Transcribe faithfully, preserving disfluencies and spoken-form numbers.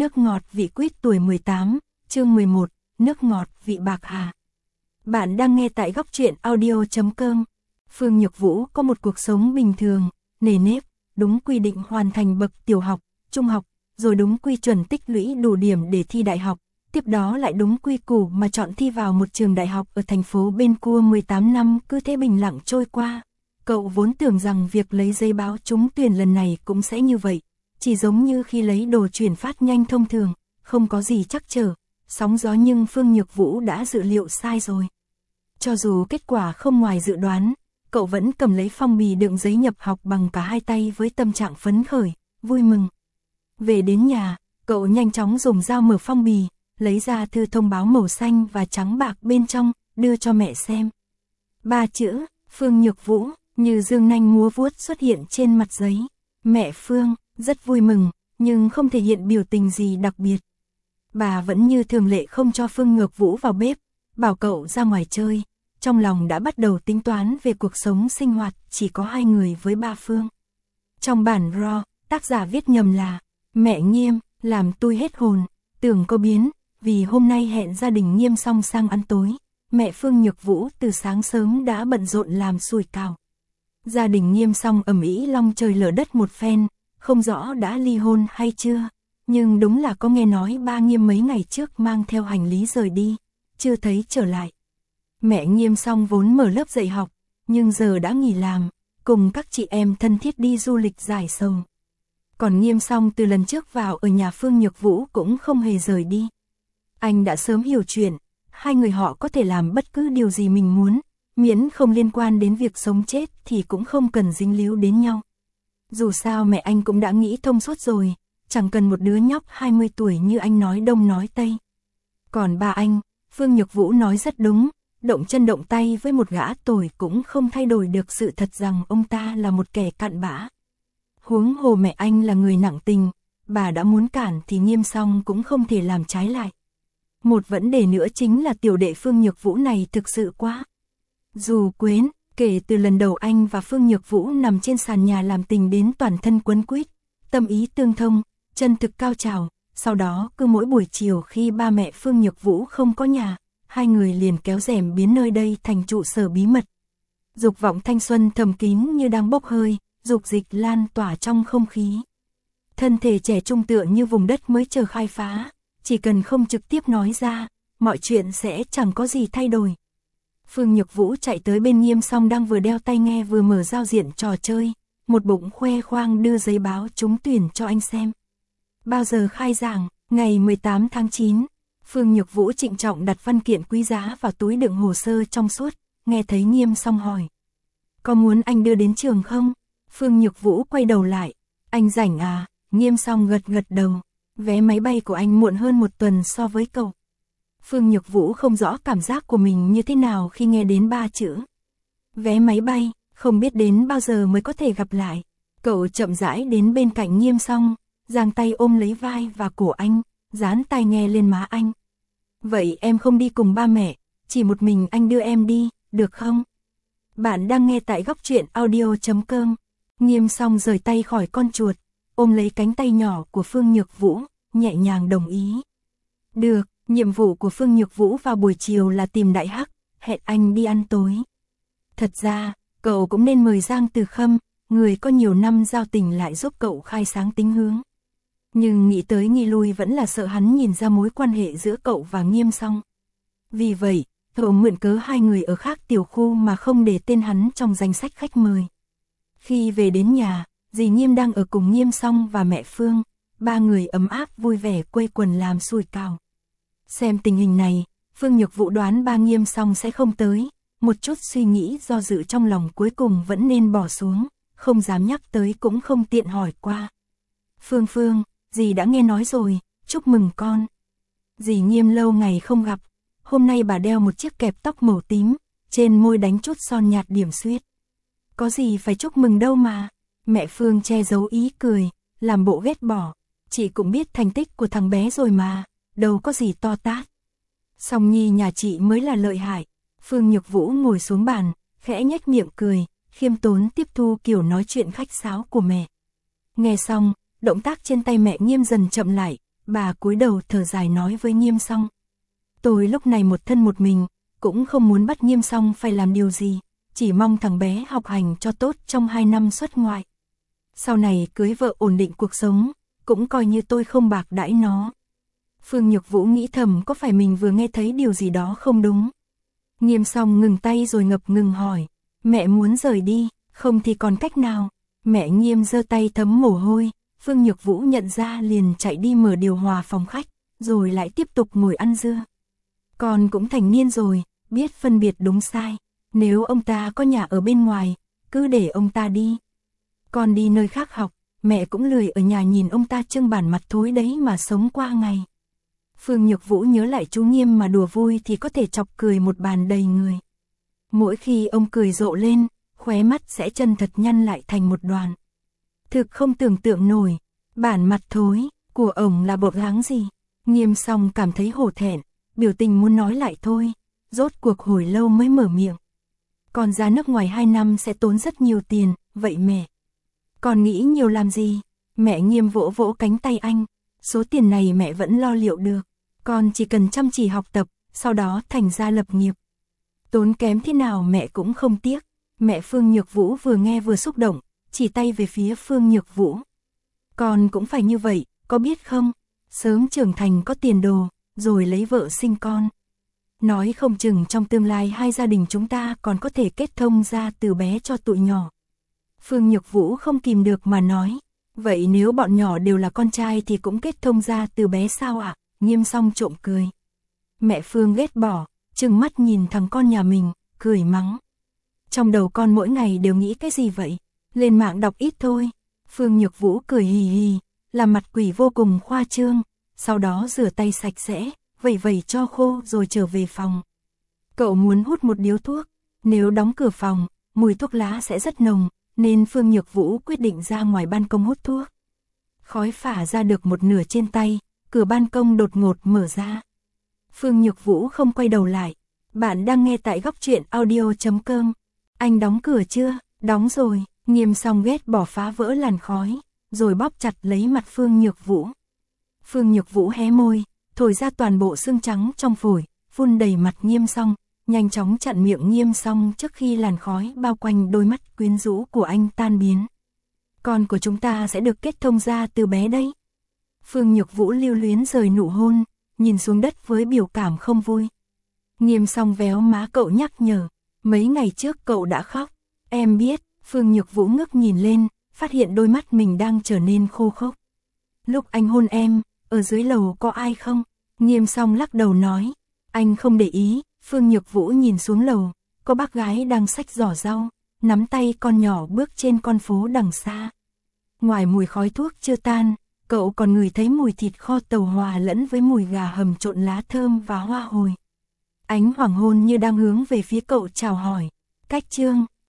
Nước ngọt vị quýt tuổi mười tám, chương mười một, nước ngọt vị bạc hà. Bạn đang nghe tại góc truyện audio chấm com. Phương Nhược Vũ có một cuộc sống bình thường, nề nếp, đúng quy định hoàn thành bậc tiểu học, trung học, rồi đúng quy chuẩn tích lũy đủ điểm để thi đại học, tiếp đó lại đúng quy củ mà chọn thi vào một trường đại học ở thành phố bên cua. Mười tám năm cứ thế bình lặng trôi qua. Cậu vốn tưởng rằng việc lấy giấy báo trúng tuyển lần này cũng sẽ như vậy, chỉ giống như khi lấy đồ chuyển phát nhanh thông thường, không có gì trắc trở, sóng gió, nhưng Phương Nhược Vũ đã dự liệu sai rồi. Cho dù kết quả không ngoài dự đoán, cậu vẫn cầm lấy phong bì đựng giấy nhập học bằng cả hai tay với tâm trạng phấn khởi, vui mừng. Về đến nhà, cậu nhanh chóng dùng dao mở phong bì, lấy ra thư thông báo màu xanh và trắng bạc bên trong, đưa cho mẹ xem. Ba chữ, Phương Nhược Vũ, như dương nanh múa vuốt xuất hiện trên mặt giấy. Mẹ Phương rất vui mừng, nhưng không thể hiện biểu tình gì đặc biệt. Bà vẫn như thường lệ không cho Phương Nhược Vũ vào bếp, bảo cậu ra ngoài chơi. Trong lòng đã bắt đầu tính toán về cuộc sống sinh hoạt chỉ có hai người với ba Phương. Trong bản raw, tác giả viết nhầm là mẹ Nghiêm, làm tôi hết hồn, tưởng có biến, vì hôm nay hẹn gia đình Nghiêm xong sang ăn tối. Mẹ Phương Nhược Vũ từ sáng sớm đã bận rộn làm sủi cảo. Gia đình Nghiêm xong ầm ĩ long trời lở đất một phen, không rõ đã ly hôn hay chưa, nhưng đúng là có nghe nói ba Nghiêm mấy ngày trước mang theo hành lý rời đi, chưa thấy trở lại. Mẹ Nghiêm xong vốn mở lớp dạy học, nhưng giờ đã nghỉ làm, cùng các chị em thân thiết đi du lịch giải sầu. Còn Nghiêm xong từ lần trước vào ở nhà Phương Nhược Vũ cũng không hề rời đi. Anh đã sớm hiểu chuyện, hai người họ có thể làm bất cứ điều gì mình muốn, miễn không liên quan đến việc sống chết thì cũng không cần dính líu đến nhau. Dù sao mẹ anh cũng đã nghĩ thông suốt rồi, chẳng cần một đứa nhóc hai mươi tuổi như anh nói đông nói tây. Còn ba anh, Phương Nhược Vũ nói rất đúng, động chân động tay với một gã tồi cũng không thay đổi được sự thật rằng ông ta là một kẻ cặn bã. Huống hồ mẹ anh là người nặng tình, bà đã muốn cản thì Nghiêm xong cũng không thể làm trái lại. Một vấn đề nữa chính là tiểu đệ Phương Nhược Vũ này thực sự quá dù quến, kể từ lần đầu anh và Phương Nhược Vũ nằm trên sàn nhà làm tình đến toàn thân quấn quýt, tâm ý tương thông, chân thực cao trào, sau đó cứ mỗi buổi chiều khi ba mẹ Phương Nhược Vũ không có nhà, hai người liền kéo rèm biến nơi đây thành trụ sở bí mật. Dục vọng thanh xuân thầm kín như đang bốc hơi, dục dịch lan tỏa trong không khí. Thân thể trẻ trung tựa như vùng đất mới chờ khai phá, chỉ cần không trực tiếp nói ra, mọi chuyện sẽ chẳng có gì thay đổi. Phương Nhược Vũ chạy tới bên Nghiêm xong đang vừa đeo tai nghe vừa mở giao diện trò chơi, một bụng khoe khoang đưa giấy báo trúng tuyển cho anh xem. Bao giờ khai giảng? Ngày mười tám tháng chín. Phương Nhược Vũ trịnh trọng đặt văn kiện quý giá vào túi đựng hồ sơ trong suốt, nghe thấy Nghiêm xong hỏi. Có muốn anh đưa đến trường không? Phương Nhược Vũ quay đầu lại. Anh rảnh à? Nghiêm xong gật gật đầu. Vé máy bay của anh muộn hơn một tuần so với cậu. Phương Nhược Vũ không rõ cảm giác của mình như thế nào khi nghe đến ba chữ vé máy bay, không biết đến bao giờ mới có thể gặp lại. Cậu chậm rãi đến bên cạnh Nghiêm xong, giang tay ôm lấy vai và cổ anh, dán tai nghe lên má anh. Vậy em không đi cùng ba mẹ, chỉ một mình anh đưa em đi, được không? Bạn đang nghe tại góc truyện audio chấm com. Nghiêm xong rời tay khỏi con chuột, ôm lấy cánh tay nhỏ của Phương Nhược Vũ, nhẹ nhàng đồng ý. Được. Nhiệm vụ của Phương Nhược Vũ vào buổi chiều là tìm Đại Hắc, hẹn anh đi ăn tối. Thật ra, cậu cũng nên mời Giang Từ Khâm, người có nhiều năm giao tình lại giúp cậu khai sáng tính hướng. Nhưng nghĩ tới nghĩ lui vẫn là sợ hắn nhìn ra mối quan hệ giữa cậu và Nghiêm xong. Vì vậy, cậu mượn cớ hai người ở khác tiểu khu mà không để tên hắn trong danh sách khách mời. Khi về đến nhà, dì Nghiêm đang ở cùng Nghiêm xong và mẹ Phương, ba người ấm áp vui vẻ quây quần làm sủi cảo. Xem tình hình này, Phương Nhược Vũ đoán ba Nghiêm xong sẽ không tới, một chút suy nghĩ do dự trong lòng cuối cùng vẫn nên bỏ xuống, không dám nhắc tới cũng không tiện hỏi qua. Phương Phương, dì đã nghe nói rồi, chúc mừng con. Dì Nghiêm lâu ngày không gặp, hôm nay bà đeo một chiếc kẹp tóc màu tím, trên môi đánh chút son nhạt điểm xuyết. Có gì phải chúc mừng đâu mà. Mẹ Phương che giấu ý cười, làm bộ ghét bỏ, chị cũng biết thành tích của thằng bé rồi mà. Đâu có gì to tát. Song Nhi nhà chị mới là lợi hại. Phương Nhược Vũ ngồi xuống bàn, khẽ nhếch miệng cười, khiêm tốn tiếp thu kiểu nói chuyện khách sáo của mẹ. Nghe xong, động tác trên tay mẹ Nghiêm dần chậm lại, bà cúi đầu thở dài nói với Nghiêm Song. Tôi lúc này một thân một mình, cũng không muốn bắt Nghiêm Song phải làm điều gì, chỉ mong thằng bé học hành cho tốt trong hai năm xuất ngoại. Sau này cưới vợ ổn định cuộc sống, cũng coi như tôi không bạc đãi nó. Phương Nhược Vũ nghĩ thầm có phải mình vừa nghe thấy điều gì đó không đúng. Nghiêm Song ngừng tay rồi ngập ngừng hỏi, mẹ muốn rời đi, không thì còn cách nào. Mẹ Nghiêm giơ tay thấm mồ hôi, Phương Nhược Vũ nhận ra liền chạy đi mở điều hòa phòng khách, rồi lại tiếp tục ngồi ăn dưa. Con cũng thành niên rồi, biết phân biệt đúng sai, nếu ông ta có nhà ở bên ngoài, cứ để ông ta đi. Con đi nơi khác học, mẹ cũng lười ở nhà nhìn ông ta trưng bản mặt thối đấy mà sống qua ngày. Phương Nhược Vũ nhớ lại chú Nghiêm mà đùa vui thì có thể chọc cười một bàn đầy người. Mỗi khi ông cười rộ lên, khóe mắt sẽ chân thật nhăn lại thành một đoàn. Thực không tưởng tượng nổi, bản mặt thối của ông là bộ dáng gì. Nghiêm Song cảm thấy hổ thẹn, biểu tình muốn nói lại thôi, rốt cuộc hồi lâu mới mở miệng. Con ra nước ngoài hai năm sẽ tốn rất nhiều tiền, vậy mẹ? Con nghĩ nhiều làm gì? Mẹ Nghiêm vỗ vỗ cánh tay anh, số tiền này mẹ vẫn lo liệu được, con chỉ cần chăm chỉ học tập, sau đó thành gia lập nghiệp. Tốn kém thế nào mẹ cũng không tiếc. Mẹ Phương Nhược Vũ vừa nghe vừa xúc động, chỉ tay về phía Phương Nhược Vũ. Con cũng phải như vậy, có biết không? Sớm trưởng thành có tiền đồ, rồi lấy vợ sinh con. Nói không chừng trong tương lai hai gia đình chúng ta còn có thể kết thông ra từ bé cho tụi nhỏ. Phương Nhược Vũ không kìm được mà nói, vậy nếu bọn nhỏ đều là con trai thì cũng kết thông ra từ bé sao ạ? À? Nghiêm Song trộm cười. Mẹ Phương ghét bỏ, trừng mắt nhìn thằng con nhà mình, cười mắng. Trong đầu con mỗi ngày đều nghĩ cái gì vậy? Lên mạng đọc ít thôi. Phương Nhược Vũ cười hì hì, làm mặt quỷ vô cùng khoa trương, sau đó rửa tay sạch sẽ, vẩy vẩy cho khô rồi trở về phòng. Cậu muốn hút một điếu thuốc, nếu đóng cửa phòng, mùi thuốc lá sẽ rất nồng, nên Phương Nhược Vũ quyết định ra ngoài ban công hút thuốc. Khói phả ra được một nửa trên tay, cửa ban công đột ngột mở ra. Phương Nhược Vũ không quay đầu lại. Bạn đang nghe tại góc truyện audio chấm com. Anh đóng cửa chưa? Đóng rồi. Nghiêm Song ghét bỏ phá vỡ làn khói, rồi bóp chặt lấy mặt Phương Nhược Vũ. Phương Nhược Vũ hé môi, thổi ra toàn bộ xương trắng trong phổi, phun đầy mặt Nghiêm Song, nhanh chóng chặn miệng Nghiêm Song trước khi làn khói bao quanh đôi mắt quyến rũ của anh tan biến. Con của chúng ta sẽ được kết thông ra từ bé đấy. Phương Nhược Vũ lưu luyến rời nụ hôn, nhìn xuống đất với biểu cảm không vui. Nghiêm Song véo má cậu nhắc nhở, mấy ngày trước cậu đã khóc. Em biết. Phương Nhược Vũ ngước nhìn lên, phát hiện đôi mắt mình đang trở nên khô khốc. Lúc anh hôn em, ở dưới lầu có ai không? Nghiêm Song lắc đầu nói, anh không để ý. Phương Nhược Vũ nhìn xuống lầu, có bác gái đang xách giỏ rau, nắm tay con nhỏ bước trên con phố đằng xa. Ngoài mùi khói thuốc chưa tan, cậu còn ngửi thấy mùi thịt kho tàu hòa lẫn với mùi gà hầm trộn lá thơm và hoa hồi. Ánh hoàng hôn như đang hướng về phía cậu chào hỏi. Cách chương